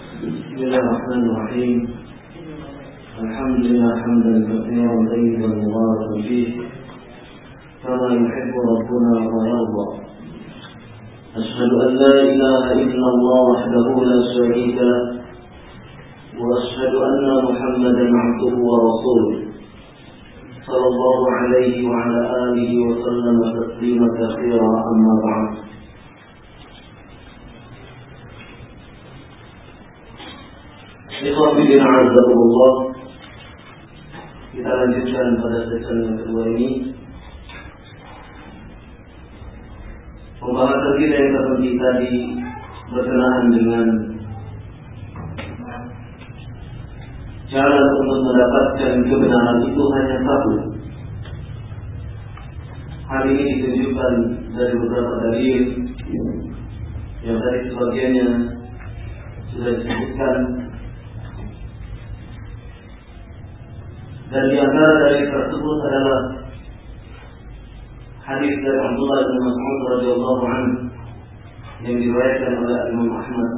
بسم الله الرحمن الرحيم. الحمد لله حمدا كثيرا طيبا مباركا فيه كما يحب ربنا ويرضى. أشهد أن لا إله إلا الله وحده لا شريك له، وأشهد أن محمدا عبده ورسوله صلى الله عليه وعلى آله وسلم تسليما كثيرا. أما بعد. Ikhwatiddin a'azzakumullah, kita lanjutkan pada sesi yang kedua ini pembahasan kita yang terhenti tadi berkenaan dengan cara untuk mendapatkan kebenaran itu hanya satu. Hal ini ditunjukkan dari beberapa dalil yang tadi sebagiannya sudah disebutkan. Dan di antara dari tersebut adalah hadis dari Abdullah bin Mas'ud radhiyallahu anhu yang diriwayatkan oleh Imam Ahmad.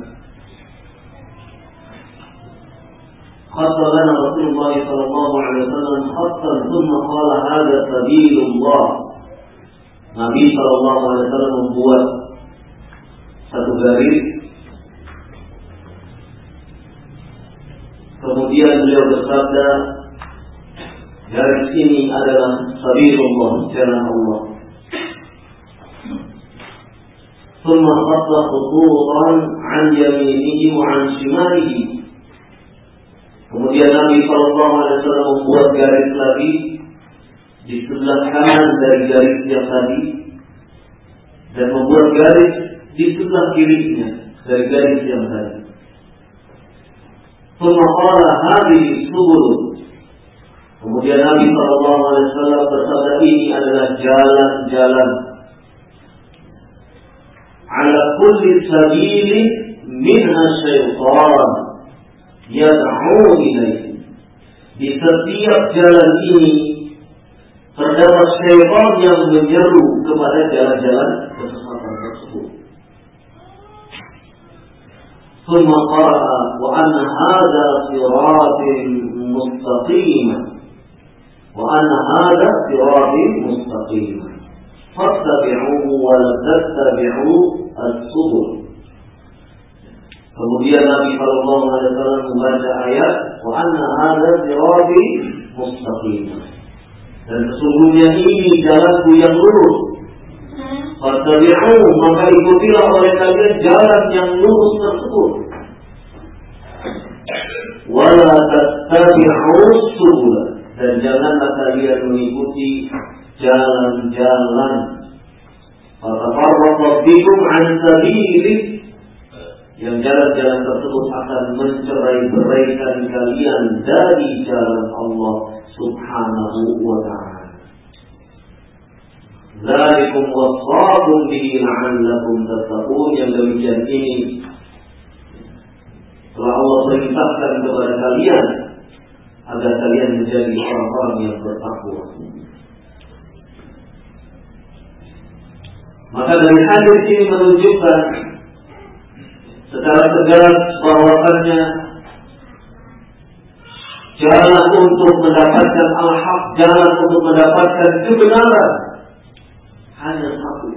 Khatta lana Rasulullah sallallahu alaihi wasallam khattan thumma qala hadha sabilullah. Nabi sallallahu alaihi wasallam membuat satu garis, kemudian beliau bersabda, garis ini adalah sabilullah, jalan Allah. Thumma khatta khuturan an yaminihi wa an shimalihi. Kemudian Nabi sallallahu alaihi wasallam membuat garis lagi di sebelah kanan dari garis yang tadi, dan membuat garis di sebelah kirinya dari garis yang tadi. Thumma qala hadhihi subul. Kemudian Nabi sallallahu alaihi wasallam bersabda, ini adalah jalan-jalan. Ala kulli sabili minha syaitan yad'u ilaihi. Di setiap jalan ini terdapat syaitan yang menyeru kepada jalan-jalan kesesatan tersebut. Thumma qala wa anna hadha siratin mustaqima wa anna hadha siratin mustaqima fattabi'uhu wa la tattabi'u as-subul. Kemudian Nabi sallallahu alaihi wasallam membaca ayat wa anna hadha siratin mustaqima, dan sesungguhnya ini jalanku yang lurus. Fattabi'uhu, maka ikutilah oleh kalian jalan yang lurus tersebut. Wa la tattabi'u as-subul, dan janganlah kalian mengikuti jalan-jalan. Fatafarraqu bikum an sabilihi, yang jalan-jalan tersebut akan mencerai-beraikan kalian dari jalan Allah Subhanahu wa ta'ala. Dzalikum wasaqum bihi la'allakum tattaqun, yang demikian ini telah Allah perintahkan kepada kalian agar kalian menjadi orang-orang yang bertakwa. Maka dari hadis ini menunjukkan secara tegas bahwasannya jalan untuk mendapatkan al-haq, jalan untuk mendapatkan kebenaran hanya satu,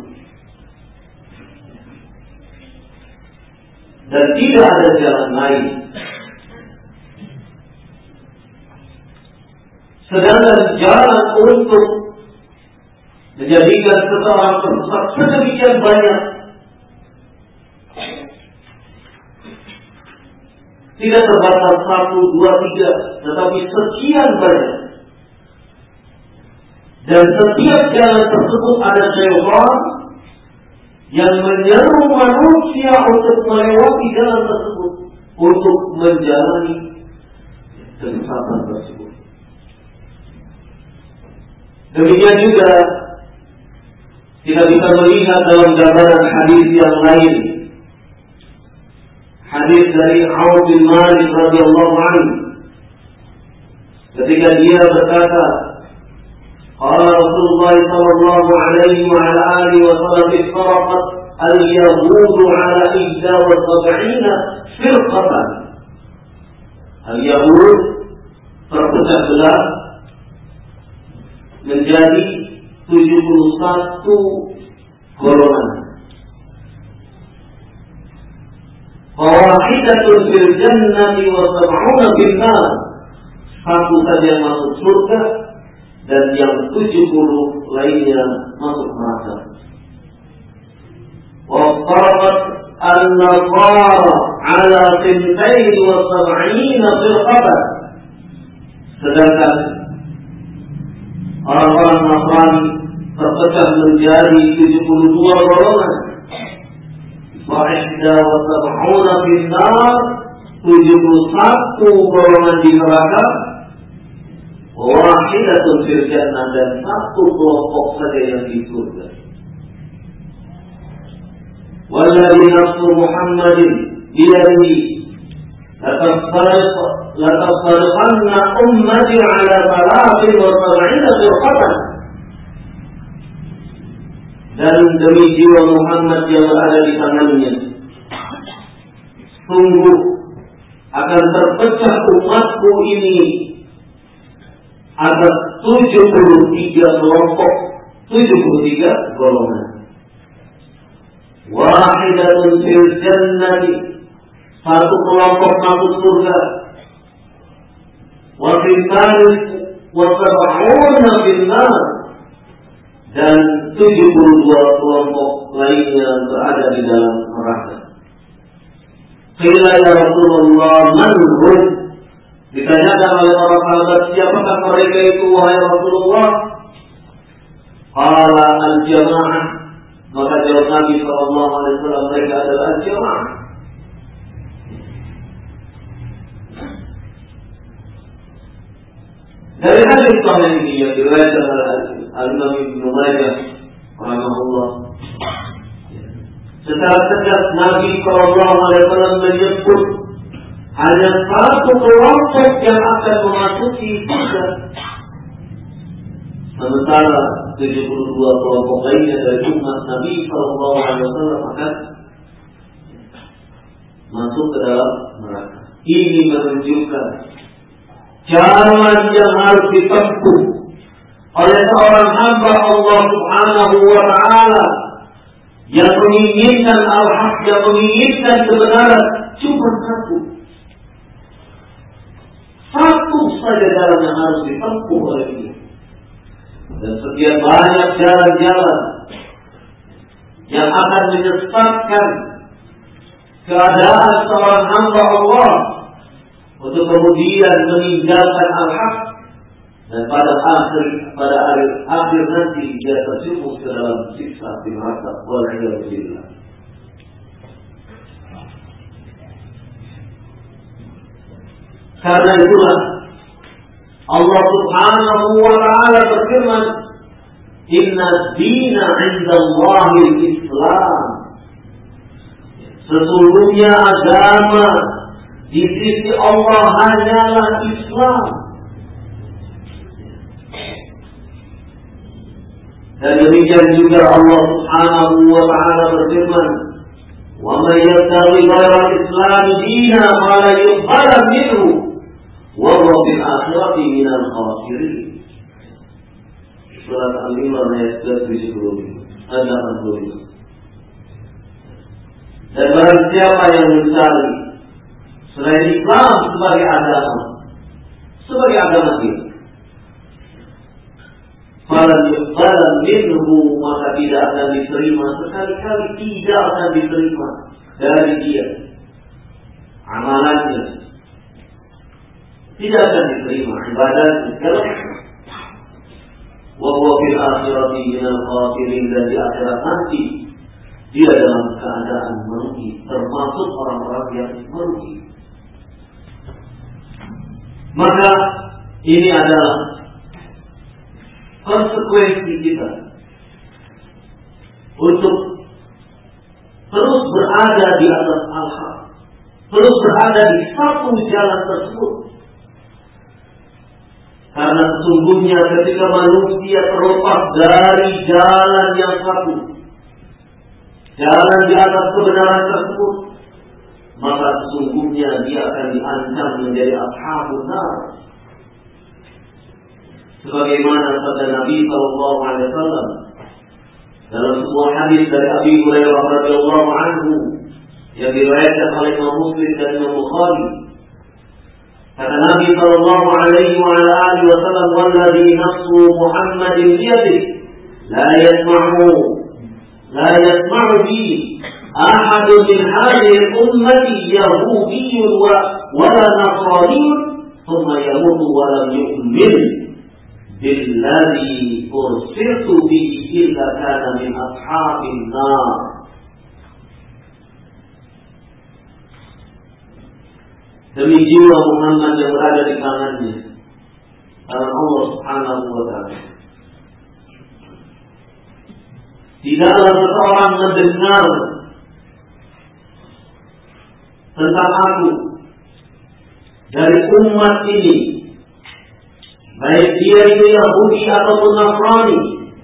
dan tidak ada jalan lain. Sedangkan jalan untuk menjadikan seseorang tersesat sedemikian banyak, tidak terbatas 1, 2, 3, tetapi sekian banyak. Dan setiap jalan tersebut ada syaitan yang menyeru manusia untuk melewati jalan tersebut, untuk menjalani kesesatan tersebut. Demikian juga kita bisa melihat dalam gambaran hadis yang lain. Hadis dari Auf bin Malik radhiyallahu anhu, ketika dia berkata, qala Rasulullah sallallahu alaihi wa ala alihi wa sallam, iftaraqat al-yahud ala 71 firqatan Al-Yahud terpecah belah menjadi 71 golongan. Fawahidatun fil jannati wa sab'una fil nar. Satu saja yang masuk surga dan yang 70 lainnya masuk neraka. Wa faradat an-nasara ala 72 firqatan. Sedangkan orang-orang Nasrani terpecah menjadi 72 golongan. Wahida wa sab'una fil nar, 71 golongan di neraka. Wahidatun fil jannah, dan satu kelompok saja yang di surga. Walladzi nafsu Muhammadin biyadihi latasfarqanna ummati ala 73 firqatan. Dan demi jiwa Muhammad yang berada di tangannya, sungguh akan terpecah umatku ini atas 73 kelompok, 73 golongan. Wahidatun fil jannati, satu kelompok masuk surga. Wa fintanis wa sab'una fil nar, dan 72 kelompok lainnya berada di dalam neraka. Qila ya Rasulullah, man hum? Ditanyakan oleh para sahabat, siapakah mereka itu wahai Rasulullah? Qala al-jamaah. Maka jawab Nabi SAW, mereka adalah al-jamaah. Dari hadis sahih ini yang diriwayatkan oleh Al-Imam Ibnu Majah rahimahullah, secara tegas Nabi SAW menyebut hanya satu kelompok yang akan memasuki surga, sementara 72 kelompok lainnya dari umat Nabi SAW akan masuk ke dalam neraka. Ini menunjukkan jalan yang harus ditempuh oleh seorang hamba Allah Subhanahu wa Ta'ala yang menginginkan al-haq, yang menginginkan kebenaran, cuma satu saja jalan yang harus ditempuh oleh dia. Dan sekian banyak jalan-jalan yang akan menyesatkan keadaan seorang hamba Allah untuk kemudian meninggalkan al-haq, dan pada akhir nanti dia terjerumus ke dalam siksa di neraka. Wal'iyadzubillah. Karena itulah Allah Subhanahu wa Ta'ala berfirman, Inna dina 'indallahil Islam. Sesungguhnya agama di sisi Allah hanyalah Islam. Dan demikian juga Allah Subhanahu wa Ta'ala berfirman, wa may yabtaghi ghayra al-islam dinan fala yuqbal minhu wa huwa fil akhirati minal khasirin. Surat Al-Imran ayat 70. Dan barang siapa yang mencari selain Islam sebagai agama dia, falan yuqbal minhu, maka tidak akan diterima, sekali-kali tidak akan diterima dari dia amalannya, tidak akan diterima ibadahnya. Wa huwa fil akhirati minal khasirin, dan di akhirat nanti dia dalam keadaan merugi, termasuk orang-orang yang merugi. Maka ini adalah konsekuensi kita untuk terus berada di atas al-haq, terus berada di satu jalan tersebut. Karena sesungguhnya ketika manusia terlepas dari jalan yang satu, jalan di atas kebenaran tersebut, maka sesungguhnya dia akan diancam menjadi ashabun nar. Sebagaimana sabda Nabi sallallahu alaihi wasallam dalam sebuah hadis dari Abi Hurairah radhiyallahu anhu yang diriwayatkan oleh Imam Muslim dan Imam Bukhari, kata Nabi sallallahu alaihi wa ala alihi wasallam, "Walladzi nafsu Muhammadin biyadihi la yasma'u bi ahadun min hadhihi al-ummati yahudiyyun wa la nasraniyyun thumma yamutu wa lam yu'min billadzi ursiltu bihi illa kana min ashabin nar." Demi jiwa Muhammad yang berada di tangannya, tangan Allah Subhanahu wa ta'ala, tidaklah seseorang mendengar tentang aku dari umat ini, baik dia itu Yahudi ataupun Nasrani,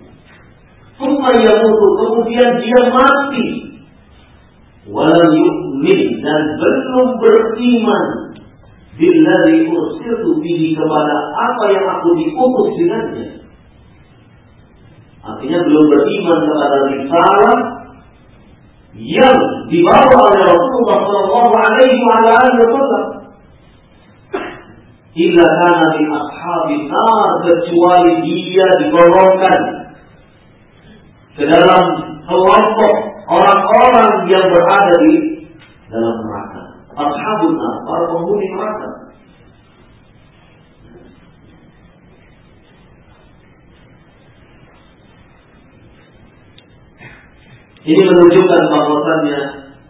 kemudian dia mati, walam yu'min, dan belum beriman billadzi ursiltu bihi, kepada apa yang aku diutus dengannya. Artinya belum beriman kepada risalah yang dibawa oleh Rasulullah sallallahu alaihi wasallam, illa kana min ashabin nar, kecuali dia digolongkan ke dalam kelompok orang-orang yang berada di dalam neraka. Ashabun nar, para penghuni neraka. Ini menunjukkan bahwasannya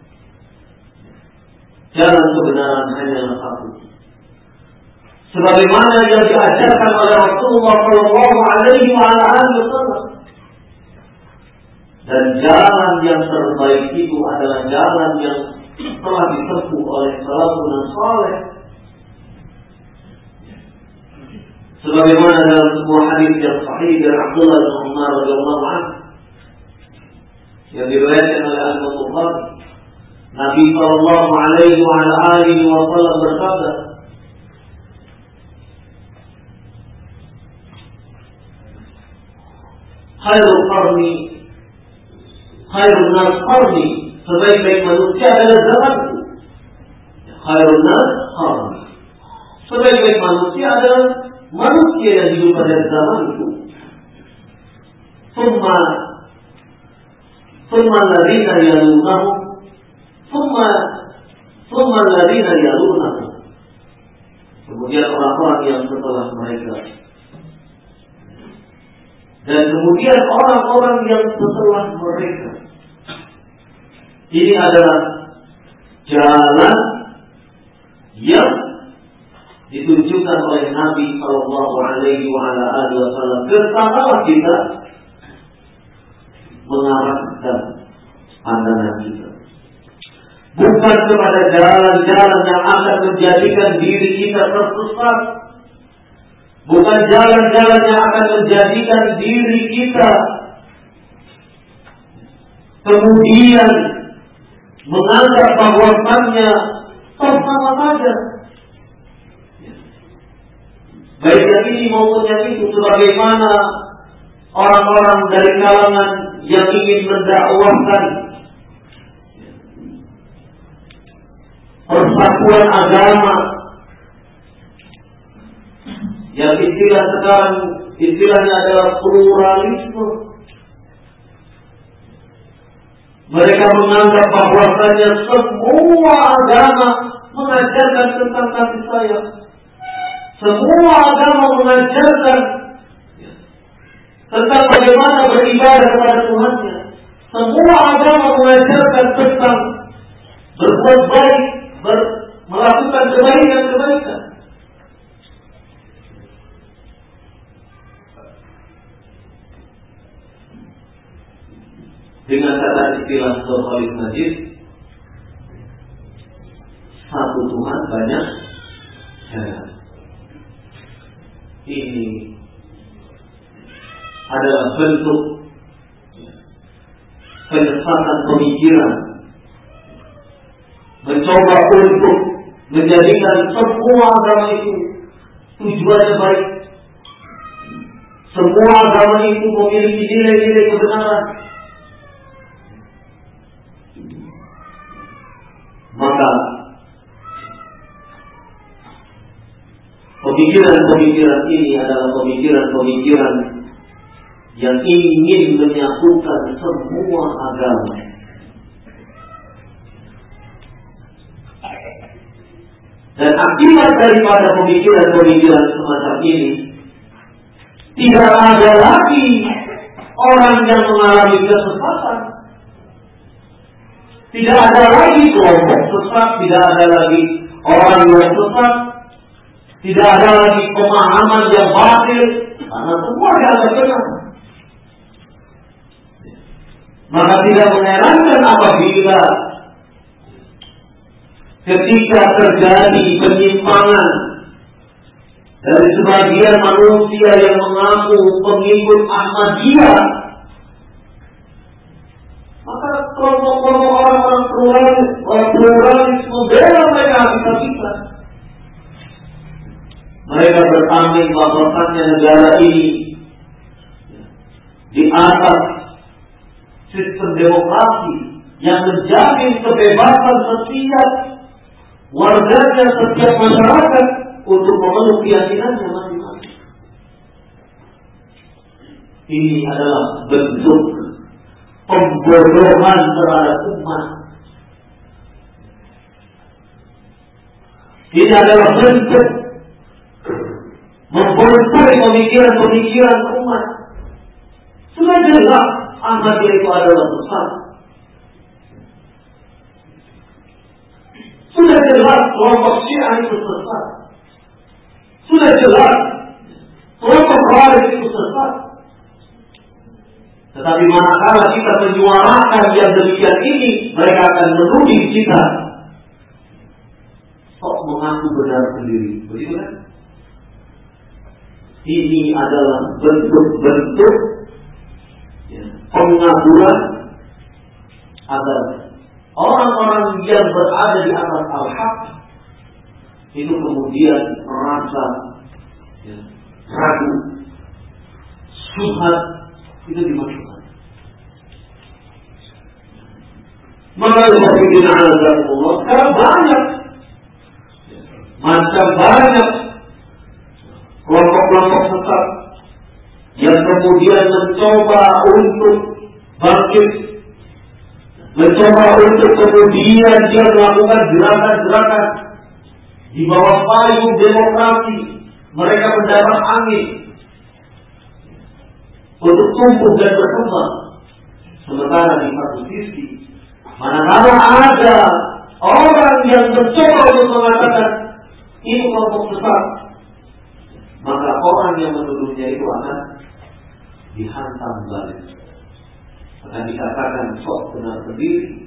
jalan kebenaran hanyalah satu, sebagaimana yang diajarkan oleh Rasulullah sallallahu alaihi wasallam. Dan jalan yang terbaik itu adalah jalan yang telah ditempuh oleh salafun saleh, sebagaimana dalam sebuah hadis yang sahih dari Abdullah bin Umar radhiyallahu anhu yang diriwayatkan oleh Al-Bukhari, Nabi sallallahu alaihi wasallam bersabda, khairun nas qarni, sebaik-baik manusia adalah zamanku. Khairun nas qarni, sebaik-baik manusia adalah manusia yang hidup pada zamanku. Thumma alladhina yalunahum, thumma alladhina yalunahum, kemudian orang-orang yang setelah mereka, dan kemudian orang-orang yang setelah mereka. Ini adalah jalan yang ditunjukkan oleh Nabi sallallahu alaihi wasallam. Bersamalah kita mengarahkan pandangan kita bukan kepada jalan-jalan yang akan menjadikan diri kita tersesat, bukan jalan-jalan yang akan menjadikan diri kita kemudian menganggap bahwasannya sama saja, baik yang ini maupun yang itu, sebagaimana orang-orang dari kalangan yang ingin mendakwahkan persatuan agama, yang istilah sekarang istilahnya adalah pluralisme. Mereka menganggap bahwasanya semua agama mengajarkan tentang kasih sayang, semua agama mengajarkan tentang bagaimana beribadah kepada Tuhannya, semua agama mengajarkan tentang berbuat baik, melakukan kebaikan. Dengan kata istilah Khalid Majid, satu Tuhan banyak jalan. Ini adalah bentuk penyesatan pemikiran mencoba untuk menjadikan semua agama itu tujuannya baik. Semua agama itu memiliki nilai-nilai kebenaran. Maka pemikiran-pemikiran ini adalah pemikiran-pemikiran yang ingin menyatukan semua agama. Dan akibat daripada pemikiran-pemikiran semacam ini, tidak ada lagi orang yang mengalami kesesatan. Tidak ada lagi kelompok sesat, tidak ada lagi orang yang sesat, tidak ada lagi pemahaman yang batil, karena semua yang benar. Maka tidak mengherankan apabila ketika terjadi penyimpangan dari sebagian manusia yang mengaku pengikut Ahmadiyah, maka kelompok-kelompok orang-orang pluralis membela mereka habis-habisan. Mereka bertanding bahwasannya negara ini di atas sistem demokrasi yang menjamin kebebasan setiap warganya, setiap masyarakat untuk memenuhi keyakinannya masing-masing. Ini adalah bentuk pembodohan terhadap umat. Ini adalah bentuk membodohi pemikiran-pemikiran umat. Sudah jelas Ahmadiyah itu adalah sesat. Sudah jelas kelompok Syiah itu sesat. Sudah jelas kelompok Khawarij itu sesat. Tetapi manakala kita menyuarakan yang demikian ini, mereka akan menuding kita kok mengaku benar sendiri. Begitu kan? Ini adalah bentuk-bentuk pengakuan agar orang-orang yang berada di atas al-haq itu kemudian merasa ragu, syubhat itu dimasukkan. Maka Al-Fatihah Azzaullah sekarang banyak macam banyak kelompok-kelompok sesat yang kemudian mencoba untuk bangkit, mencoba untuk kemudian dia melakukan gerakan-gerakan di bawah payung demokrasi. Mereka mendapat angin untuk tumbuh dan berkembang. Sementara di satu sisi, manakala ada orang yang mencoba untuk mengatakan ini kelompok sesat, maka orang yang menuduhnya itu akan dihantam balik, akan dikatakan sok benar sendiri,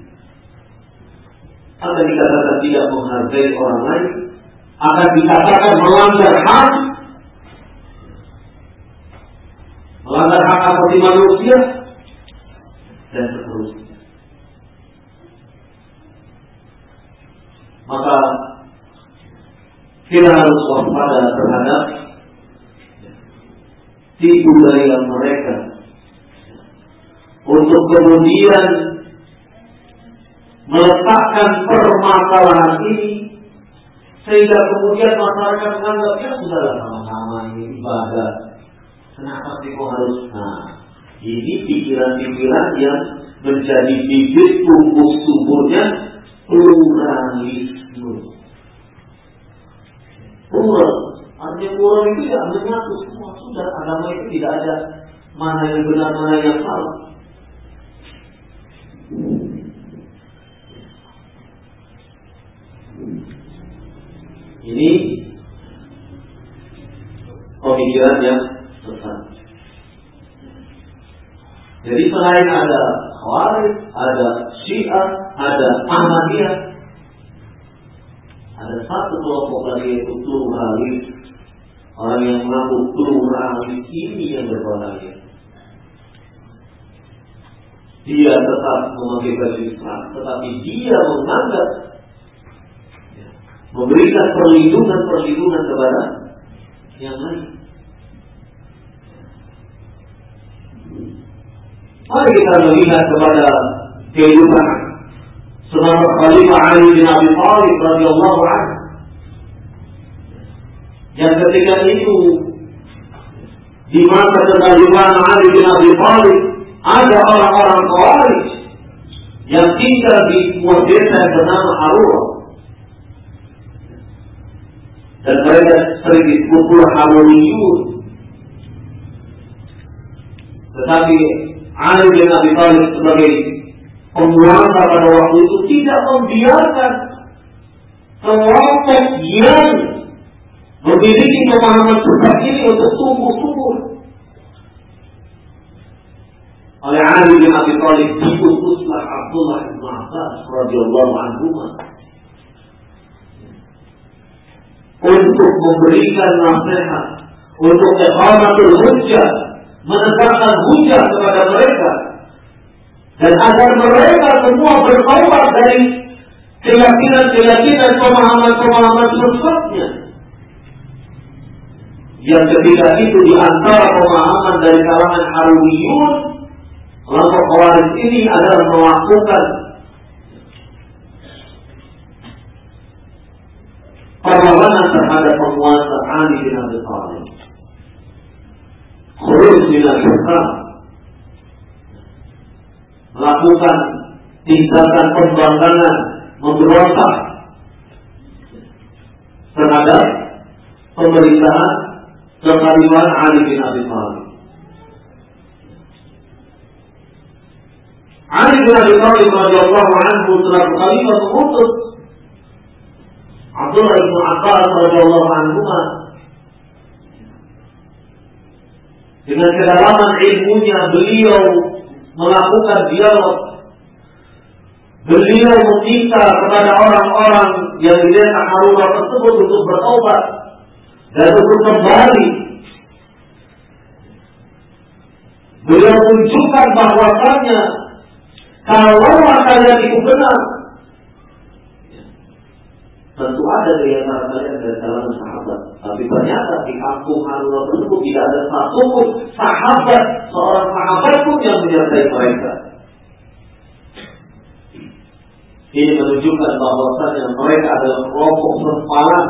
akan dikatakan tidak menghargai orang lain, akan dikatakan melanggar hak asasi manusia, dan seterusnya. Maka kita harus waspada terhadap tipu daya mereka untuk kemudian meletakkan permasalahan ini sehingga kemudian masyarakat menganggapnya sudahlah sama-sama ini ibadah. Kenapa sih kok harus? Ini pikiran-pikiran yang menjadi bibit tumbuh suburnya pluralisme. Plural, artinya plural itu ya menyatu semua. Sudah agama itu tidak ada mana yang benar mana yang salah. Ini pemikiran yang sesat. Jadi selain ada Khawarij, ada Syiah, ada Ahmadiyah, ada satu kelompok lagi yaitu pluralis. Orang yang mengaku pluralis ini yang berbahaya. Dia tetap memakai baju Islam, tetapi dia menganggap memberikan perlindungan kepada yang lain. Mari kita melihat kepada kehidupan seorang Khalifah Ali bin Abi Thalib radhiyallahu anhu, yang ketika itu di masa kekhalifahan Ali bin Abi Thalib ada orang-orang Khawarij yang tinggal di sebuah desa yang bernama Harura, dan mereka sering disebut pula Haruriyun. Tetapi Ali bin Abi Thalib sebagai penguasa pada waktu itu tidak membiarkan kelompok yang memiliki pemahaman sesat ini untuk tumbuh subur. Oleh Ali bin Abi Thalib diutuslah Abdullah bin Abbas radhiyallahu anhu untuk memberikan nasihat, untuk iqamatul hujjah, menegakkan hujjah kepada mereka, dan agar mereka semua bertaubat dari keyakinan pemahaman sesatnya. Yang ketika itu di antara pemahaman dari kalangan Haruriyun, kelompok Khawarij ini adalah melakukan perlawanan terhadap penguasa Ali bin Abi Thalib. Khuruj min al-Islam, melakukan tindakan pembangkangan, memberontak terhadap pemerintahan kekhalifahan Ali bin Abi Thalib. Ali bin Abi Thalib radhiyallahu anhu selaku khalifah mengutus Abdullah bin Abbas radhiyallahu anhu dengan kedalaman ilmunya. Beliau melakukan dialog. Beliau meminta kepada orang-orang yang di desa Harura tersebut untuk bertobat dan untuk kembali. Beliau tunjukkan bahwasannya kalau kalian itu benar, tentu ada di antara kalian dari kalangan sahabat. Tapi ternyata di kampung Harura tersebut tidak ada satupun sahabat, seorang sahabat pun yang menyertai mereka. Ini menunjukkan bahwasannya mereka adalah kelompok sempalan.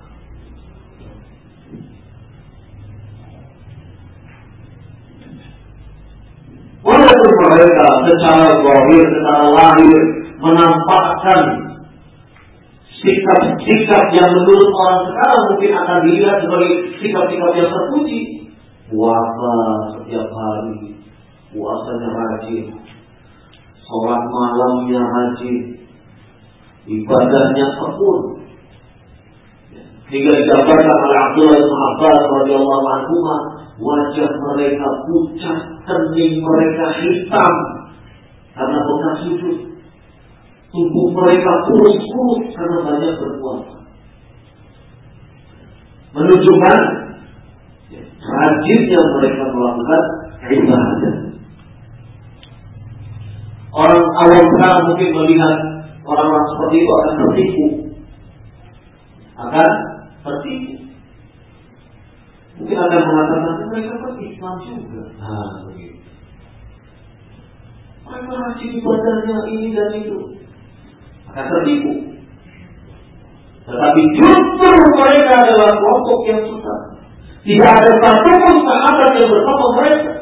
Walaupun mereka secara zahir, secara lahir menampakkan sikap-sikap yang menurut orang sekarang mungkin akan dilihat sebagai sikap-sikap yang terpuji. Puasa setiap hari, puasanya rajin, sholat malamnya rajin, ibadahnya tekun. Hingga digambarkan oleh Abdullah bin Abbas radhiyallahu anhu, wajah mereka pucat, kening mereka hitam karena bekas sujud. Tubuh mereka kurus-kurus karena banyak berpuasa. Menunjukkan rajinnya mereka melakukan ibadah. Orang awam sekarang mungkin melihat orang-orang seperti itu akan tertipu. Mungkin akan mengatakan mereka kan Islam juga. Begitu. Mereka rajin ibadahnya ini dan itu. Akan tertipu. Tetapi justru mereka adalah kelompok yang sesat. Tidak ada satupun sahabat yang bersama mereka.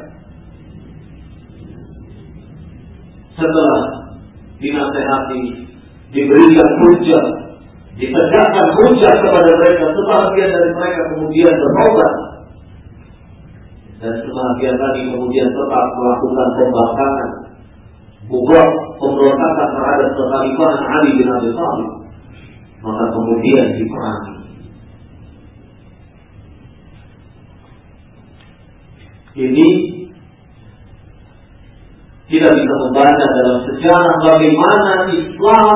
Setelah dinasehati, diberikan hujjah, ditegakkan hujjah kepada mereka, sebagian dari mereka kemudian bertobat, dan sebagian lagi kemudian tetap melakukan pembangkangan, bukan pemberontakan terhadap kekhalifahan Ali bin Abi Thalib, maka kemudian diperangi. Ini tidak bisa membaca dalam sejarah bagaimana Islam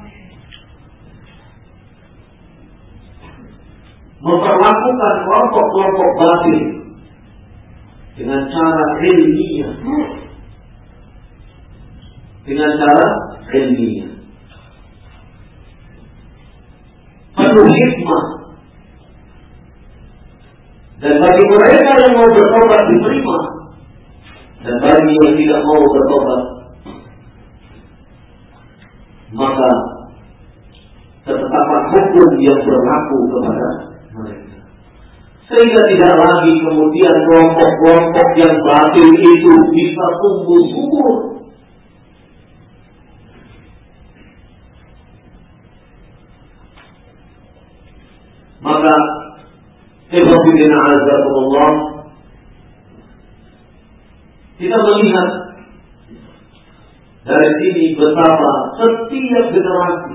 memperlakukan kelompok-kelompok batil dengan cara ilmiah. penuh hikmah. Dan bagi mereka yang mau bertobat diterima, dan bagi yang tidak mau bertobat, maka ketetapan hukum yang berlaku kepada mereka. Sehingga tidak lagi kemudian kelompok-kelompok yang batil itu bisa tumbuh subur. Maka Ikhwatiddin Azzaikumullah, kita melihat dari sini betapa setiap generasi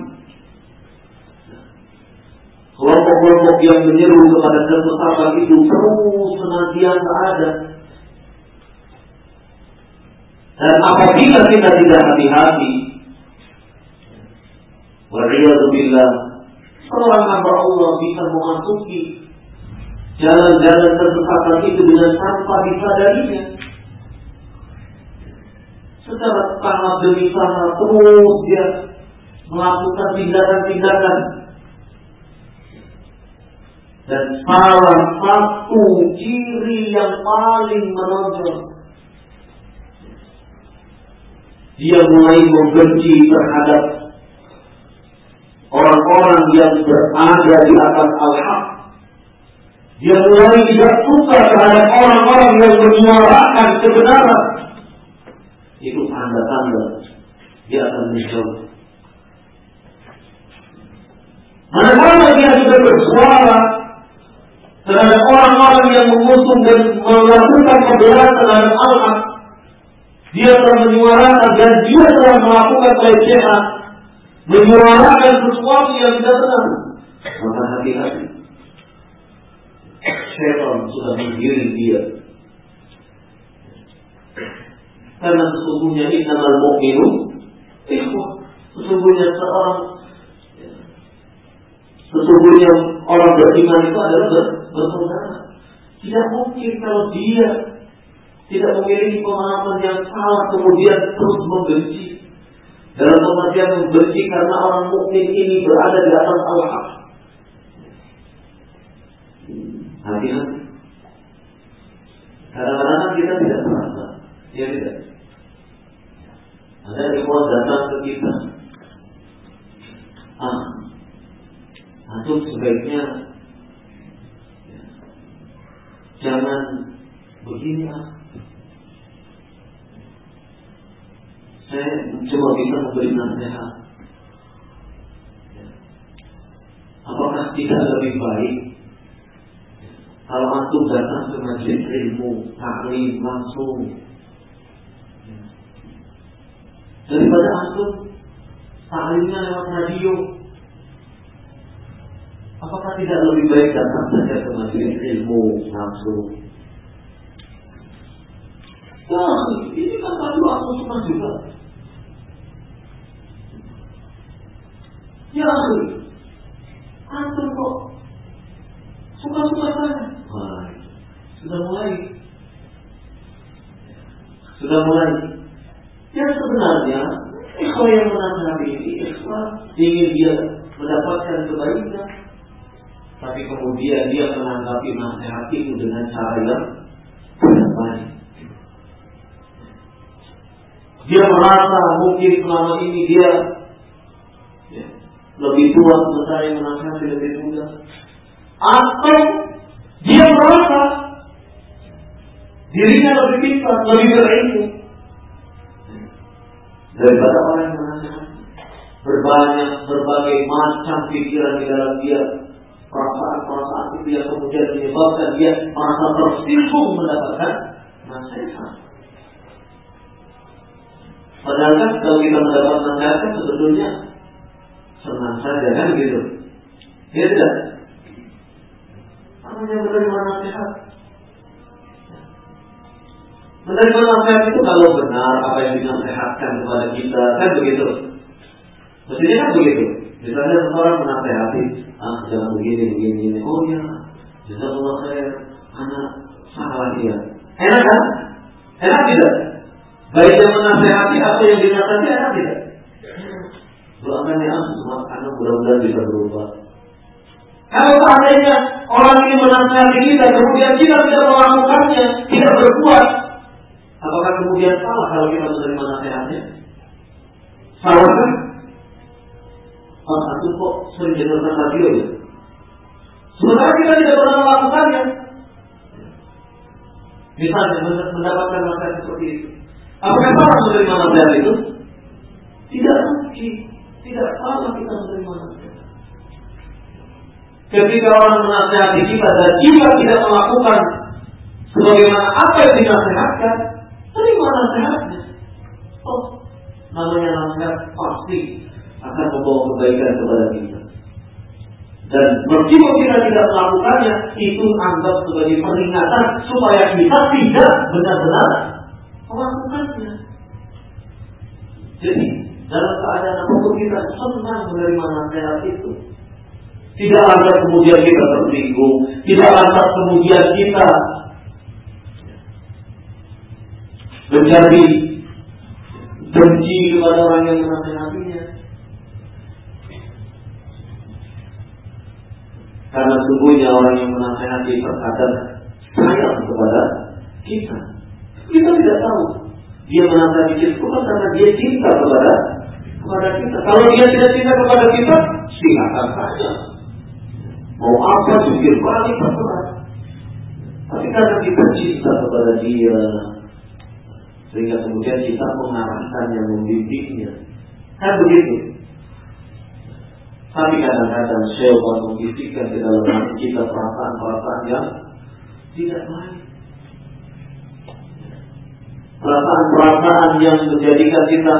kelompok-kelompok yang menyeru kepada kesesatan itu terus senantiasa ada. Dan apabila kita tidak hati-hati, wa'iyadzubillah, seorang hamba Allah bisa memasuki jalan-jalan kesesatan itu dengan tanpa disadarinya. Secara sangat demi sangat terus dia melakukan tindakan-tindakan. Dan salah satu ciri yang paling menonjol, dia mulai membenci terhadap orang-orang yang berada di atas al-haq. Dia mulai tidak suka terhadap orang-orang yang menyuarakan kebenaran. Itu tanda-tanda dia akan menjauh. Manakala dia juga bersuara terhadap orang-orang yang mengusung dan melakukan pembelaan terhadap al-haq, dia telah menyuarakan dan dia telah melakukan pelecehan, menyuarakan sesuatu yang tidak benar. Maka hati-hati, syaitan sudah menggiring dia. Karena sesungguhnya innamal mu'minun ikhwah, sesungguhnya orang beriman itu adalah bersaudara. Tidak mungkin kalau dia tidak memiliki pemahaman yang salah kemudian terus membenci. Dalam pengertian membenci karena orang mukmin ini berada di atas al-haq. Hati-hati. Kadang-kadang kita tidak merasa, ya tidak. Ada ikhwan datang ke kita, antum sebaiknya jangan begini. Saya cuma bisa memberi nasihat. Apakah tidak lebih baik kalau antum datang ke majelis ilmu, taklim langsung, daripada antum taklimnya lewat radio? Apakah tidak lebih baik datang saja ke majelis ilmu langsung? Ya, ini kan tadi aku suka juga. Ya, antum kok suka-suka saja. Sudah mulai. Ya sebenarnya ikhwah yang menasihati ini ikhwah ingin dia mendapatkan kebaikan, tapi kemudian dia menanggapi nasihat itu dengan cara yang tidak baik. Dia merasa mungkin selama ini dia lebih tua, sementara yang menasihati lebih muda. Atau dia merasa dirinya lebih pintar, lebih berilmu daripada orang yang menasihati. Berbagai macam pikiran di dalam dia, perasaan-perasaan itu yang kemudian menyebabkan dia merasa tersinggung mendapatkan nasihat. Padahal kan kalau kita mendapat nasihat kan sebetulnya senang saja kan gitu. Ya tidak? Apa yang menerima nasihat? Menerima nasihat itu kalau benar apa yang dinasihatkan kepada kita, kan begitu. Mestinya kan begitu. Misalnya seorang menasihati, jangan begini. Oh ya, jazakallah khair, anak salah dia. Enak kan? Enak tidak? Baik yang menasihati atau yang dinasihati enak tidak? Doakan ya, anak mudah-mudahan bisa berubah. Kalau seandainya orang ini menasihati kita, kemudian kita tidak melakukannya, tidak berbuat, apakah kemudian salah kalau kita menerima nasihatnya? Salah kan? Itu kok sering dengarkan radio ya? Sementara kita tidak pernah melakukannya. Misalnya mendapatkan nasihat seperti itu, apakah salah menerima nasihat itu? Tidak mungkin, tidak salah kita menerima nasihat. Ketika orang menasihati kita dan kita tidak melakukan sebagaimana apa yang dinasihatkan, terima nasihatnya. Oh, namanya nasihat pasti akan membawa kebaikan kepada kita. Dan meskipun kita tidak melakukannya, itu anggap sebagai peringatan supaya kita tidak benar-benar melakukannya. Jadi dalam keadaan apapun kita senang menerima nasihat itu. Tidak lantas kemudian kita tersinggung, tidak lantas kemudian kita menjadi benci kepada orang yang menasihatinya. Karena sungguhnya orang yang menasihati terkadang sayang kepada kita. Kita tidak tahu dia menasihati kita bukan karena dia cinta kepada kita. Kalau dia tidak cinta kepada kita, silakan saja. Mau apa jujur balik terserah. Tapi karena kita cinta kepada dia, sehingga kemudian kita mengarahkannya, membimbingnya. Kan begitu. Tapi kadang-kadang syaitan membisikkan ke dalam hati kita perasaan-perasaan yang tidak baik. Perasaan-perasaan yang menjadikan kita,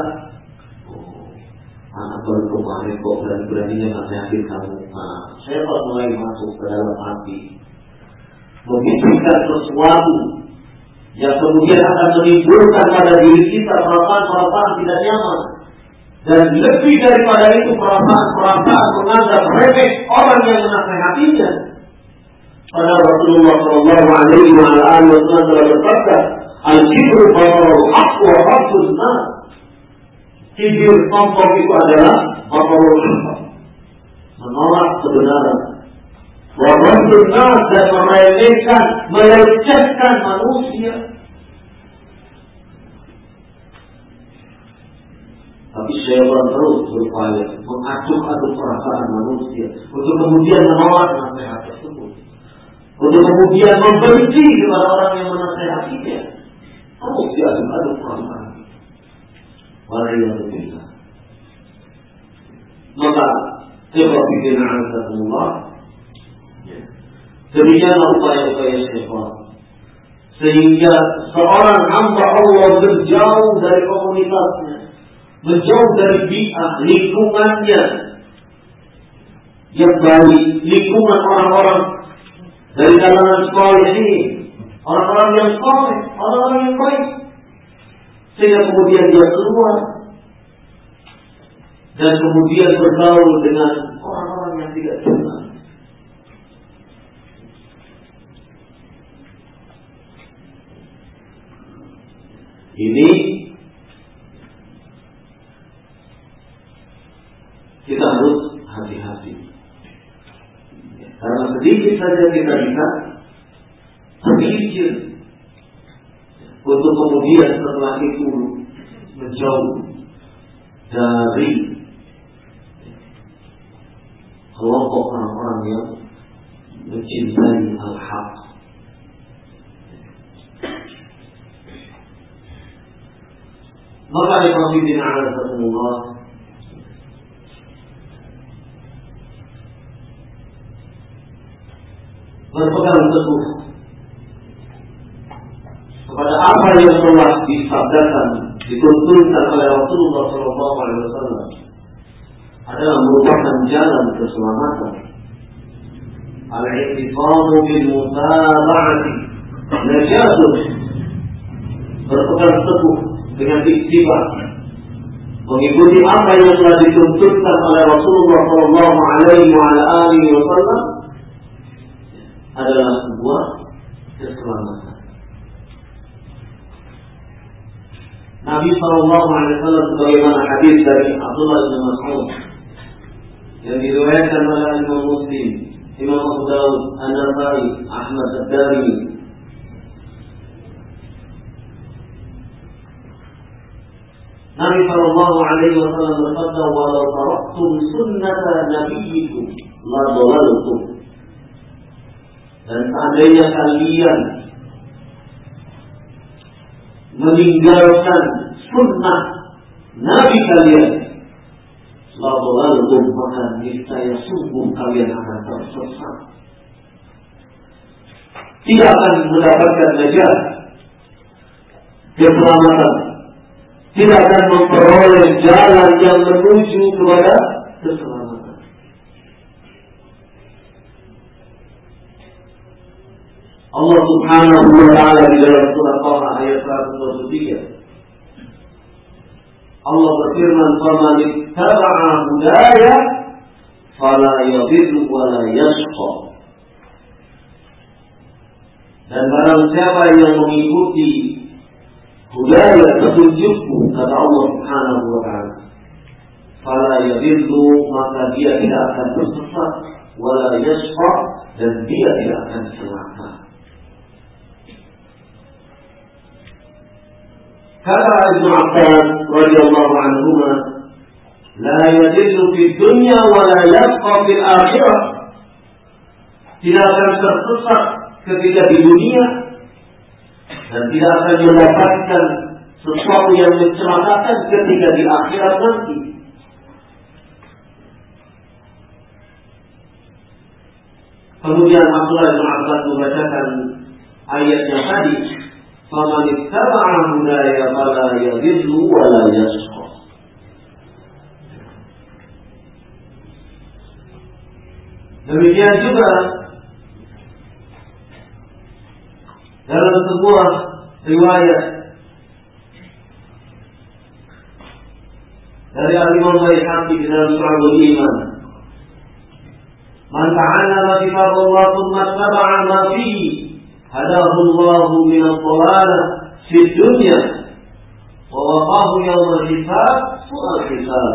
anak baru kemarin kok berani-beraninya nasihatin kamu. Syaitan mulai masuk ke dalam hati, membisikkan sesuatu yang kemudian akan menimbulkan pada diri kita perasaan-perasaan tidak nyaman. Dan lebih daripada itu perasaan-perasaan menganggap remeh orang yang menasihatinya. Pada Rasulullah Shallallahu Alaihi Wasallam telah berkata, "Al-kibru batarul haq wa hafuz nas." Kibir sombong itu adalah batarul haq, menolak kebenaran. Wa hafuz nas, dan meremehkan, melecehkan manusia. Tapi syaitan terus berupaya mengaduk-aduk perasaan manusia untuk kemudian menolak nasihat tersebut, untuk kemudian membenci kepada orang yang menasihatinya. Terus diaduk-aduk perasaan. Waliyahulillah. Maka ikhwatiddin a'azakumullah, demikianlah upaya-upaya syaitan, sehingga seorang hamba Allah menjauh dari komunitasnya, menjauh dari bi'ah, lingkungannya yang baik, lingkungan orang-orang dari kalangan saleh ini, orang-orang yang saleh, orang-orang yang baik, sehingga kemudian dia keluar dan kemudian bergaul dengan orang-orang yang tidak benar. Ini kita harus hati-hati, karena sedikit saja kita bisa tergelincir untuk kemudian setelah itu menjauh dari kelompok orang-orang yang mencintai al-haq. Maka ikhwatiddin a'azakumullah, berpegang teguh kepada apa yang telah disabdakan, dituntunkan oleh Rasulullah SAW adalah merupakan jalan keselamatan. Al-i'tiqadu bil mutaba'ati najatun, berpegang teguh dengan ittiba, mengikuti apa yang telah dituntunkan oleh Rasulullah SAW adalah sebuah keselamatan. Nabi SAW sebagaimana hadis dari Abdullah bin Mas'ud yang diriwayatkan oleh Imam Muslim Imam Abu Dawud, An-Nasai, Ahmad Ad-Darimi. Nabi sallallahu alaihi wasallam bersabda, "Walau taraktum sunnata nabiyyikum la dhalaltum." Dan seandainya kalian meninggalkan sunnah Nabi kalian, la dhalaltum, maka niscaya sungguh kalian akan tersesat. Tidak akan mendapatkan najat, keselamatan. Tidak akan memperoleh jalan yang menuju kepada keselamatan. Allah Subhanahu wa ta'ala di dalam surah Taha ayat 123, Allah berfirman, "Faman ittaba'a hudaya fala yadhillu wa la yashqa." Dan barang siapa yang mengikuti hudaya, petunjukku, kata Allah Subhanahu wa ta'ala, fala yadhillu, maka dia tidak akan tersesat, wala yashqa, dan dia tidak akan celaka. Kata Ibnu Abbas radhiyallahu anhuma, la yadhillu fid dunya wala yashqa fil akhirah. Tidak akan tersesat ketika di dunia, dan tidak akan mendapatkan sesuatu yang mencelakakan ketika di akhirat nanti. Kemudian Abdullah bin Abbas membacakan ayatnya tadi, "Faman ittaba'a hudaya fala yadhillu wa la yashqa." Demikian juga dalam sebuah riwayat dari Al-Imam Baihaqi di dalam Syu'abul Iman, "Man ta'allama kitab Allah thumma ittaba'a ma fihi hadahu Allahu min ad-dhalalah fi dunya wa waqahu yawm al-hisab su'al hisab."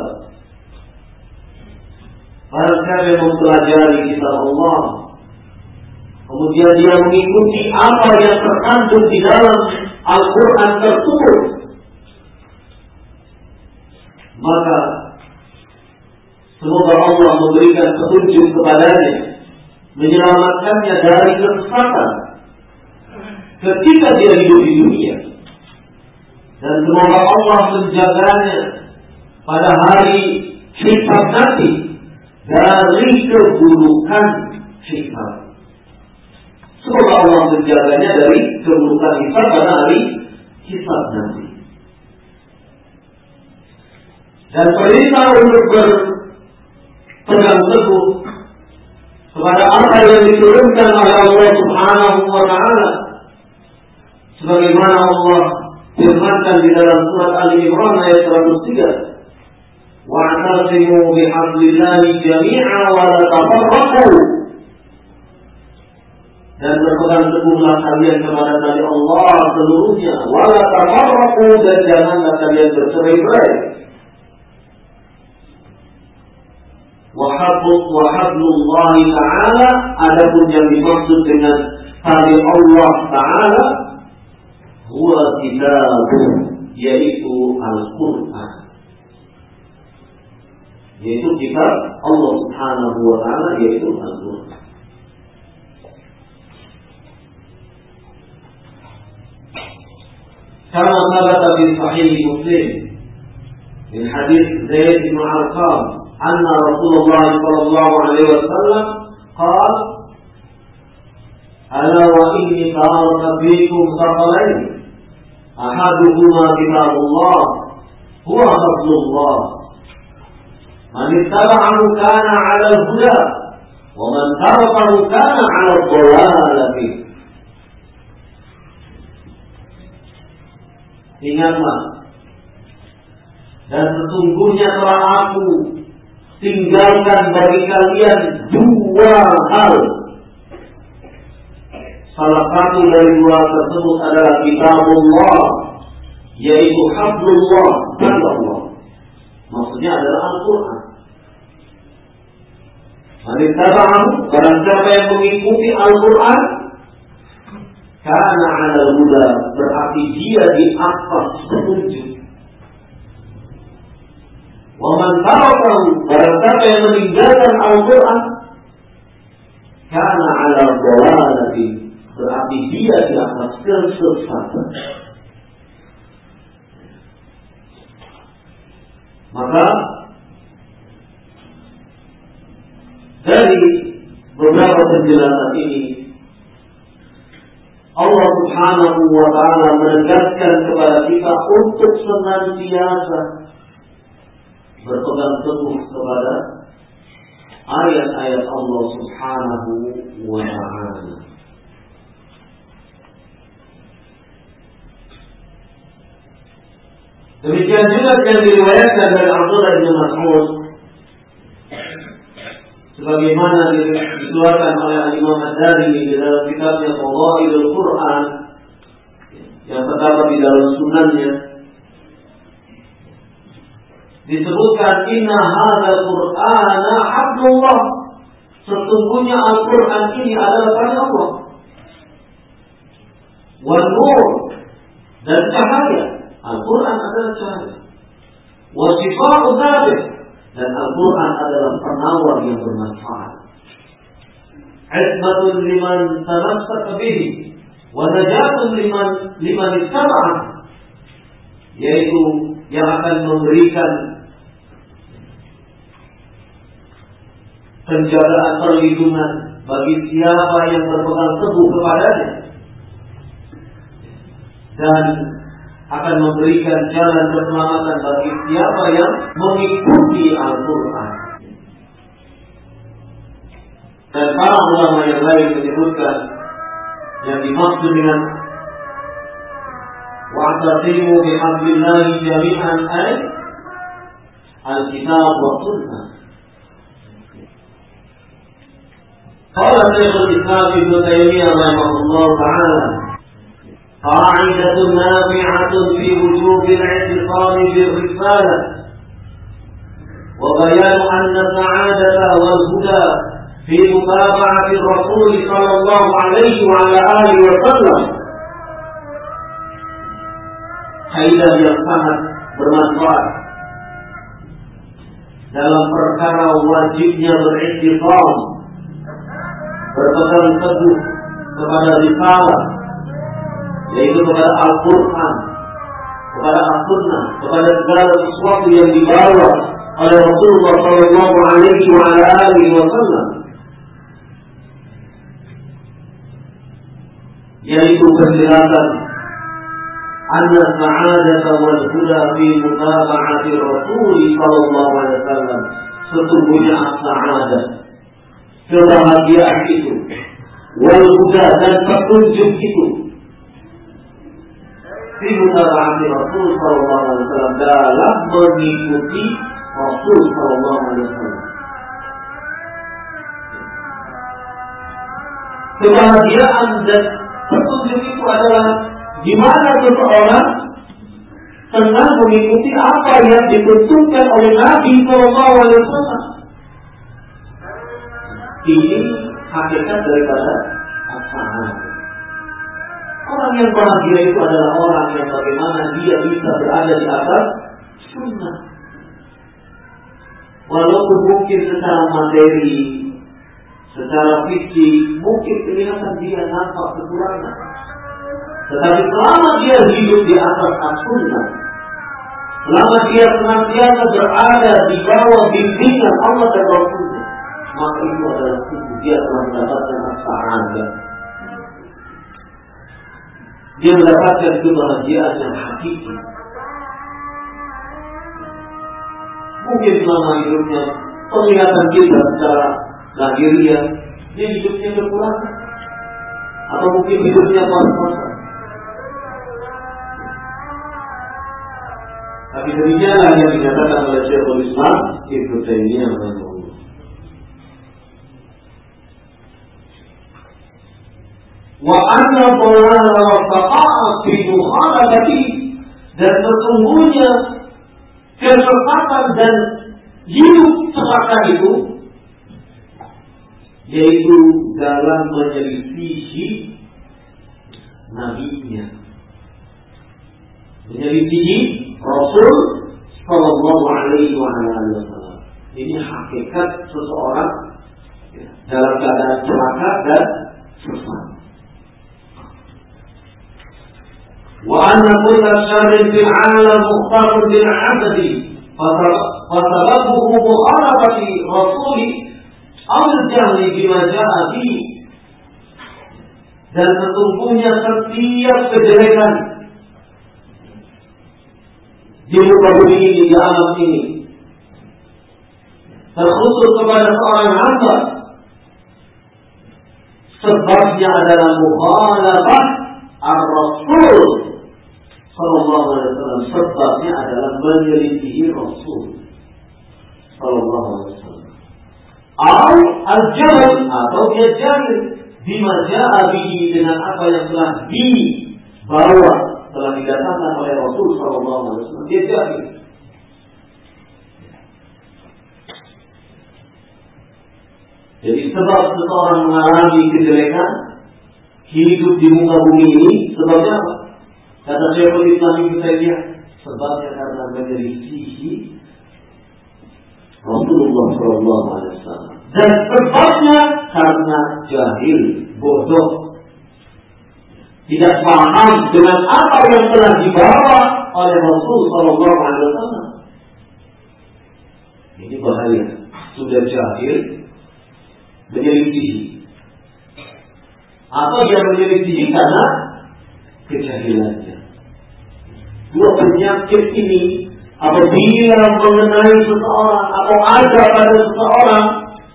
Barang siapa yang mempelajari kitab Allah, kemudian dia mengikuti apa yang terkandung di dalam Al-Quran tersebut, maka semoga Allah memberikan petunjuk kepadanya, menyelamatkannya dari kesesatan ketika dia hidup di dunia, dan semoga Allah menjaganya pada hari hisab nanti dari keburukan hisab. Semoga Allah menjaganya dari keburukan hisab pada hari hisab nanti. Dan perintah untuk berpegang teguh kepada apa yang diturunkan oleh Allah Subhanahu wa ta'ala, sebagaimana Allah firmankan di dalam surat Al-Imran ayat 103, "Wa'tasimu bihablillahi jami'a wa la tafarraqu." Dan berpegang teguhlah kalian kepada tali Allah seluruhnya, wa la tafarraqu, dan janganlah kalian bercerai-berai. Wa hablullahi ta'ala, adapun yang dimaksud dengan tali Allah Ta'ala, huwa kitabuh, yaitu Al-Quran, yaitu kitab Allah Subhanahu wa ta'ala, yaitu Al-Quran. Kama sabata fi sahih Muslim min hadis Zaid bin Arqam anna Rasulullah sallallahu alaihi wasallam qala, "Ala wa inni taraktu fiikum thaqalain, ahaduhuma kitabullah huwa hablullah, man ittaba'ahu kana 'ala al-huda wa man tarakahu kana 'ala ad-dhalalati." Ingatlah, dan sesungguhnya telah aku tinggalkan bagi kalian dua hal. Salah satu dari dua tersebut adalah kitabullah, yaitu hablullah, dan Allah, maksudnya adalah Al-Quran. Manittaba'ahu, barang siapa yang mengikuti Al-Quran, kana 'alal huda, berarti dia di atas petunjuk. Wa man tarakahu, barang siapa yang meninggalkan Al-Quran, kana 'alal dhalalati, berarti dia di atas kesesatan. Maka dari beberapa penjelasan ini Allah Subhanahu wa ta'ala menegaskan kepada kita untuk senantiasa berpegang teguh kepada ayat-ayat Allah Subhanahu wa ta'ala. Demikian juga yang diriwayatkan dari Abdullah bin Mas'ud sebagaimana dikeluarkan oleh Imam Ad-Darimi di dalam kitabnya Fadailul Quran yang terdapat di dalam sunannya, disebutkan inna hadzal Qur'ana hablullah, sesungguhnya Al-Quran ini adalah tali Allah, wan nur, dan cahaya. Al-Quran adalah cahaya, wa shifa'u dzalik, dan Al-Quran adalah penawar yang bermanfaat. Ismatun liman tamassaka bihi wa najatun liman ittaba'a, yaitu yang akan memberikan penjagaan perlindungan bagi siapa yang berpegang teguh kepadanya, dan akan memberikan jalan keselamatan bagi siapa yang mengikuti Al-Quran. Dan para ulama yang lain menyebutkan yang dimaksud dengan wa'tasimu bihablillahi jami'an ay al-kitab wa sunnah. Qala Syekhul Islam Ibnu Taimiyah rahimahullah ta'ala, قاعدة نافعة في وجوب الاعتصام بالرسالة وبيان أن السعادة والهدى في متابعة الرسول صلى الله عليه وعلى آله وسلم. Kaidah yang sangat bermanfaat dalam perkara wajibnya beriktisam, berpegang teguh kepada risalah, yaitu kepada Al-Quran, kepada As-Sunnah, kepada segala sesuatu yang dibawa oleh Rasulullah Sallallahu Alaihi Wasallam, yaitu penjelasan anna sa'adata wal huda fi mutaba'ati Rasul Sallallahu Alaihi Wasallam, sesungguhnya as-sa'adah, kebahagiaan itu, wal huda, dan petunjuk itu, fi mutaba'ati Rasul sallallahu alaihi wasallam, dalam mengikuti Rasul sallallahu alaihi wasallam. Kebahagiaan dan petunjuk itu adalah di mana seseorang senang mengikuti apa yang dituntunkan oleh Nabi sallallahu alaihi wasallam. Ini hakikat daripada as-sa'adah. Orang yang bahagia itu adalah orang yang bagaimana dia bisa berada di atas sunnah. Walaupun mungkin secara materi, secara fisik, mungkin kelihatan dia nampak kekurangan, tetapi selama dia hidup di atas as-sunnah, selama dia senantiasa berada di bawah bimbingan Allah dan Rasulnya, maka itu adalah sungguh dia telah mendapatkan as-sa'adah. Dia mendapatkan kebahagiaan yang hakiki. Mungkin selama hidupnya penglihatan kita secara lahiriah, dia hidupnya kekurangan, atau mungkin hidupnya pas-pasan. Tapi demikianlah yang dinyatakan oleh Syekhul Islam Ibnu Taimiyah rahimahullah. Wa anna dhalala wa faqa'a fi mukhalafati, dan sesungguhnya kesesatan dan hidup celaka itu yaitu dalam menyelisihi nabinya, menyelisihi Rasul Sallallahu Alaihi Wasallam. Ini hakikat seseorang dalam keadaan celaka dan sesat. Wa anna kulla syarrin fil 'alam mukhtarun bil 'abdi fasababuhu mukhalafati rasuli aw jahli bima ja'a bihi. Dan sesungguhnya setiap kejelekan di muka bumi ini, di alam ini, terkhusus kepada seorang hamba, sebabnya adalah mukhalafah ar-Rasul Sallallahu Alaihi Wasallam. Sebabnya adalah menyelisihi Rasul Sallallahu Alaihi Wasallam. Al-jahl, atau dia jahil bima ja'a bihi, dengan apa yang telah dibawa, telah didatangkan oleh Rasul Sallallahu Alaihi Wasallam. Dia jahil. Jadi sebab seseorang mengalami kejelekan hidup di muka bumi ini, sebabnya apa? Kata Syekhul Islam Ibnu Taimiyah, sebabnya karena menyelisihi Rasulullah Sallallahu Alaihi Wasallam. Dan sebabnya karena jahil, bodoh, tidak paham dengan apa yang telah dibawa oleh Rasul Sallallahu Alaihi Wasallam. Ini bahaya. Sudah jahil, menyelisihi, atau dia menyelisihi karena kejahilannya. Dua penyakit ini apabila mengenai seseorang atau ada pada seseorang,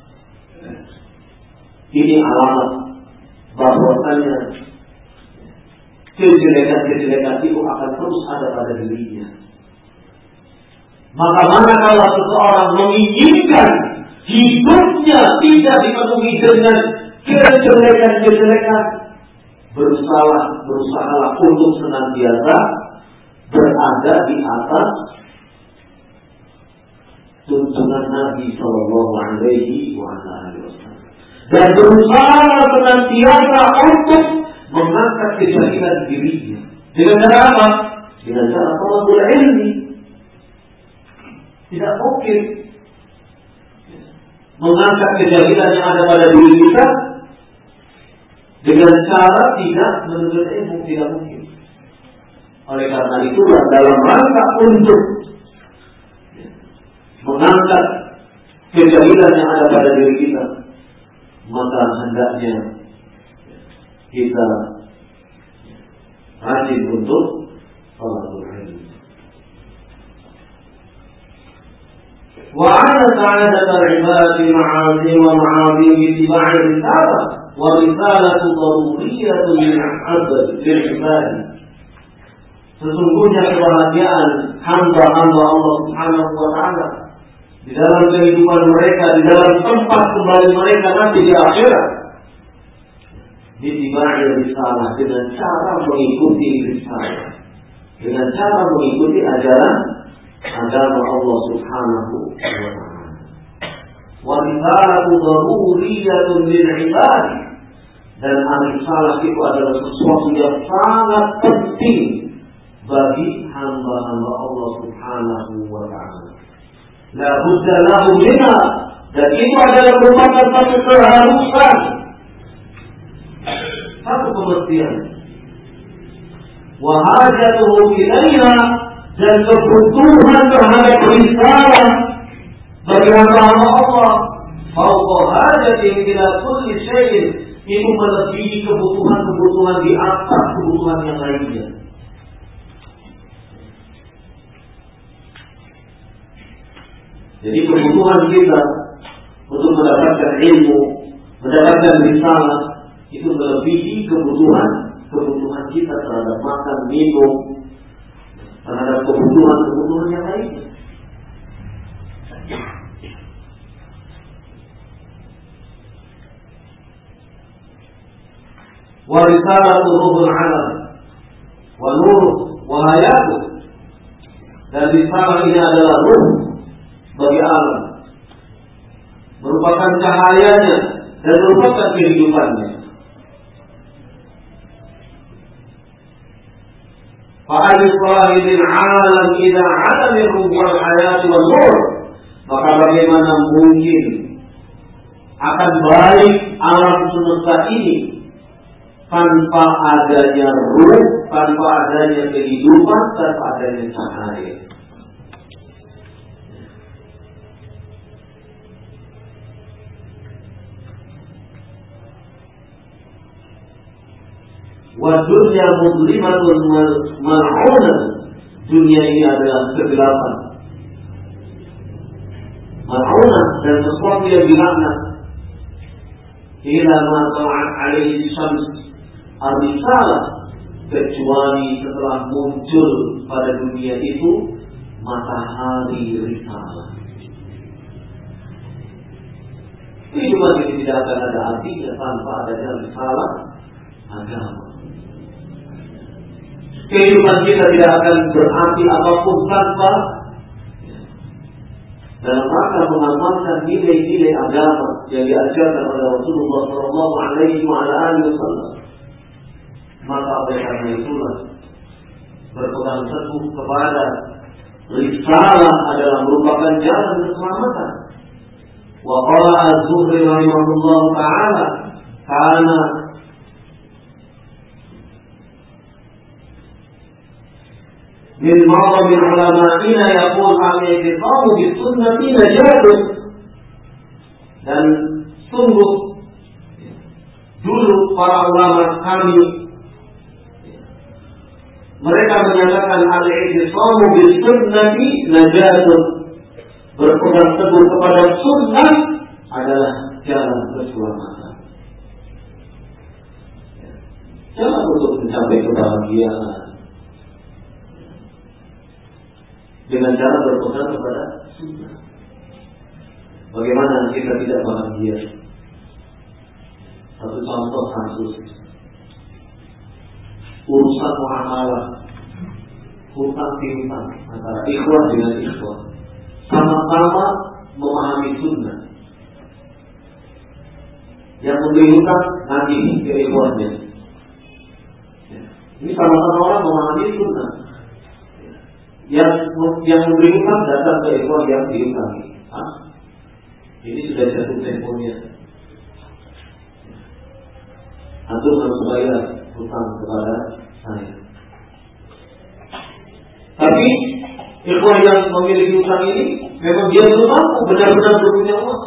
ini alamat bahwasanya kejelekan-kejelekan itu akan terus ada pada dirinya. Maka manakala seseorang menginginkan hidupnya tidak dipenuhi dengan kejelekan-kejelekan, berusahalah untuk senantiasa berada di atas tuntunan Nabi Sallallahu Alaihi Wasallam, dan berusaha senantiasa untuk mengangkat kejahilan dirinya. Dengan cara apa? Dengan cara thalabul ilmi. Tidak mungkin mengangkat kejahilan yang ada pada diri kita dengan cara tidak menuntut ilmu, tidak mungkin. Oleh karena itulah dalam rangka untuk mengangkat kejahilan yang ada pada diri kita, maka hendaknya kita rajin untuk thalabul ilmi. وعلى سعادة العباد معاصي ومعاصي باتباع الرسالة والرسالة ضرورية للعباد. Sesungguhnya kebahagiaan hamba-hamba Allah Subhanahu wa Ta'ala di dalam kehidupan mereka, di dalam tempat kembali mereka nanti di akhirat, ditibai risalah, dengan cara mengikuti risalah, dengan cara mengikuti ajaran agama Allah Subhanahu wa Ta'ala. Wa risalatu daruriyatun lil ibad, dan risalah itu adalah sesuatu yang sangat penting bagi hamba-hamba Allah Subhanahu wa Ta'ala. La budda lahu minha, dan itu adalah merupakan satu keharusan, satu kemestian. Wa hajatuhu ilaiha, dan kebutuhan terhadap risalah bagi hamba-hamba Allah, fawqa hajatihim ila kulli syai'in, itu melebihi kebutuhan-kebutuhan di atas kebutuhan yang lainnya. Jadi kebutuhan kita untuk mendapatkan ilmu, mendapatkan risalah, itu melebihi kebutuhan kita terhadap makan, minum, terhadap kebutuhan yang lainnya. Wa risalatu ruhul alam wa nur wa hayatuh, dan risalah ini adalah ruh bagi alam, merupakan cahayanya dan merupakan kehidupannya. Fa'al salihil alam idza 'adamihi wal hayat wal nur. Maka bagaimana mungkin akan baik alam semesta ini tanpa adanya ruh, tanpa adanya kehidupan, tanpa adanya cahaya. Wa dunya mudlimatun mal'unah. Dunia ini adalah kegelapan, mal'unah, dan sesuatu yang dilaknat. Ila ma ta'at alaihi syams ar-risalah, kecuali setelah muncul pada dunia itu matahari risalah. Kehidupan ini tidak akan ada artinya tanpa adanya risalah agama. Kehidupan kita tidak akan berarti apapun tanpa dalam rangka mengamalkan nilai-nilai agama yang diajarkan oleh Rasulullah Sallallahu Alaihi Wasallam. Maka oleh karena itulah berpegang teguh kepada risalah adalah merupakan jalan keselamatan. Wa qala Az-Zuhri rahimahullah taala kana min ma'rami ulama'ina yaqul al-i'tiqadu bis-sunnati najatun. Dan sungguh dulu para ulama kami mereka menyatakan al-i'tiqadu bis-sunnati najatun, berpegang teguh kepada sunnah adalah jalan keselamatan, jalan untuk mencapai kebahagiaan dengan cara berpegang kepada sunnah. Bagaimana kita tidak bahagia? Satu contoh kasus urusan muamalah, hutang piutang antara ikhwah dengan ikhwah, sama-sama memahami sunnah. Yang memberi hutang nanti ke ikhwahnya. Ini sama-sama orang memahami sunnah. Yang memberi hutang datang ke ikhwah yang dihutangi. Ini sudah jatuh temponya. Antum harus bayar hutang kepada saya. Tapi ikhwah yang memiliki hutang ini memang dia belum mampu benar-benar berpunya uang.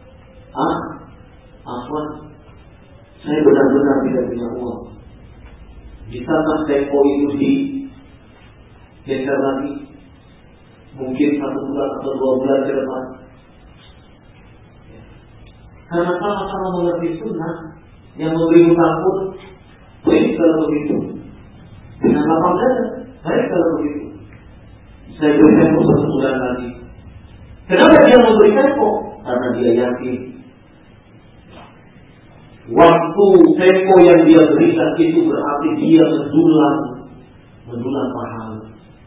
Afwan, saya benar-benar tidak punya uang. Bisakah tempo itu digeser lagi? Mungkin 1 bulan atau 2 bulan ke depan. Karena sama-sama mengerti sunnah, yang memberi hutang pun baik kalau begitu. Dengan lapang dada, baik kalau begitu. Saya beri tempo 1 bulan lagi. Kenapa dia memberi tempo? Karena dia yakin waktu tempo yang dia berikan itu berarti dia mendulang pahala.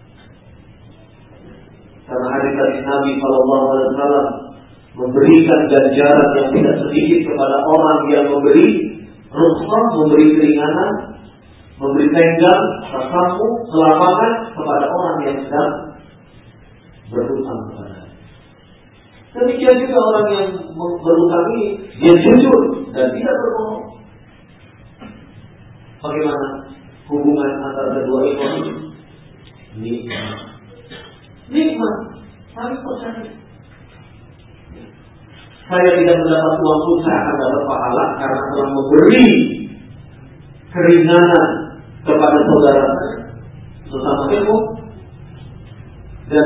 Karena hadis dari Nabi Sallallahu Alaihi Wasallam memberikan ganjaran yang tidak sedikit kepada orang yang memberi rukhsah, memberi keringanan, memberi tenggang, tasamu, kelapangan kepada orang yang sedang berhutang kepada. Demikian juga orang yang berhutang ini dia jujur dan tidak berbohong. Bagaimana hubungan antara kedua ini? Nikmat, saling percaya. Saya tidak mendapat uang pun saya akan dapat pahala karena telah memberi keringanan kepada saudara saya sesama ilmu. Dan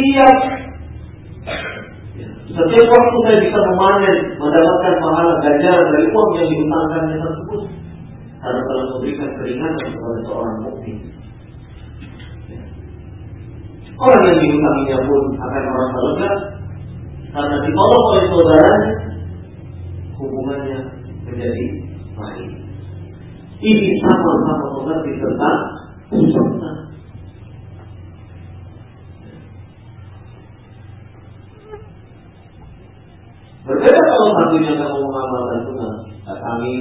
setiap waktu saya bisa memanen, mendapatkan pahala ganjaran dari uang yang dihutangkannya tersebut karena telah memberikan keringanan kepada seorang mukmin. Orang yang dihutanginya pun akan merasa lega karena ditolong oleh saudaranya, hubungannya menjadi baik. Ini sama-sama mengerti tentang sunnah. Berbeda kalau satunya kamu mengamalkan sunnah, datangi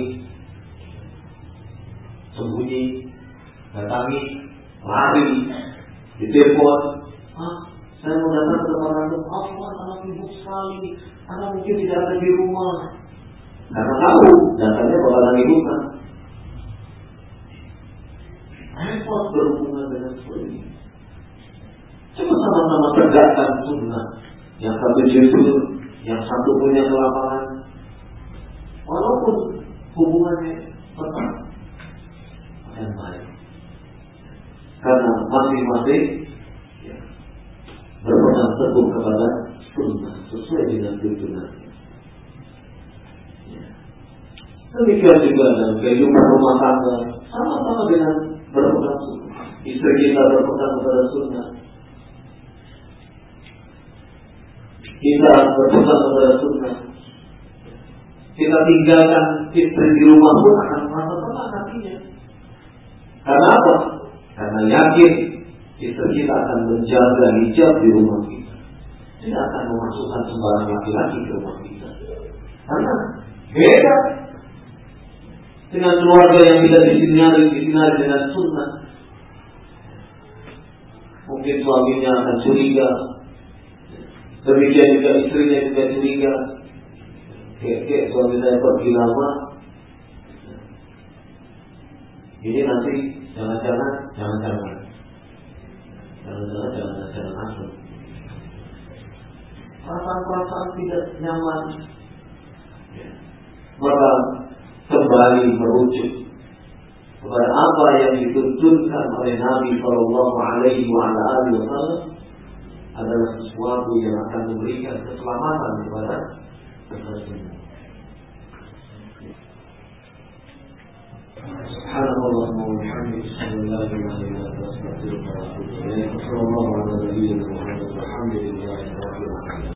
sembunyi, datangi lari, ditelepon, saya mau datang ke tempat antum, anak ibu sekali, anak mungkin tidak ada di rumah. Karena tahu datangnya bakalan dibuka. Repot berhubungan dengan suami. Cuma sama-sama tegakkan sunnah. Yang satu jujur, yang satu punya kelapangan. Walaupun hubungannya tetap akan baik. Karena masing-masing berpegang teguh kepada sunnah sesuai dengan tuntunannya. Demikian juga dalam kehidupan rumah tangga, sama-sama dengan berpegang sunnah. Istri kita berpegang kepada sunnah, kita berpegang kepada sunnah. Kita tinggalkan istri di rumah pun akan merasa tenang hatinya. Karena apa? Karena yakin istri kita akan menjaga hijab di rumah kita, tidak akan memasukkan sembarang laki-laki ke rumah kita. Karena beda dengan keluarga yang tidak disinari dengan sunnah. Mungkin suaminya akan curiga, demikian juga istrinya juga curiga. Kayak suami saya pergi lama, ini nanti jangan-jangan asal. Perasaan tidak nyaman, maka kembali merujuk kepada apa yang dituntunkan oleh Nabi Sallallahu Alaihi Wasallam adalah sesuatu yang akan memberikan keselamatan kepada kita semua. Subhanallah wa bihamdihi, la ilaha illa anta.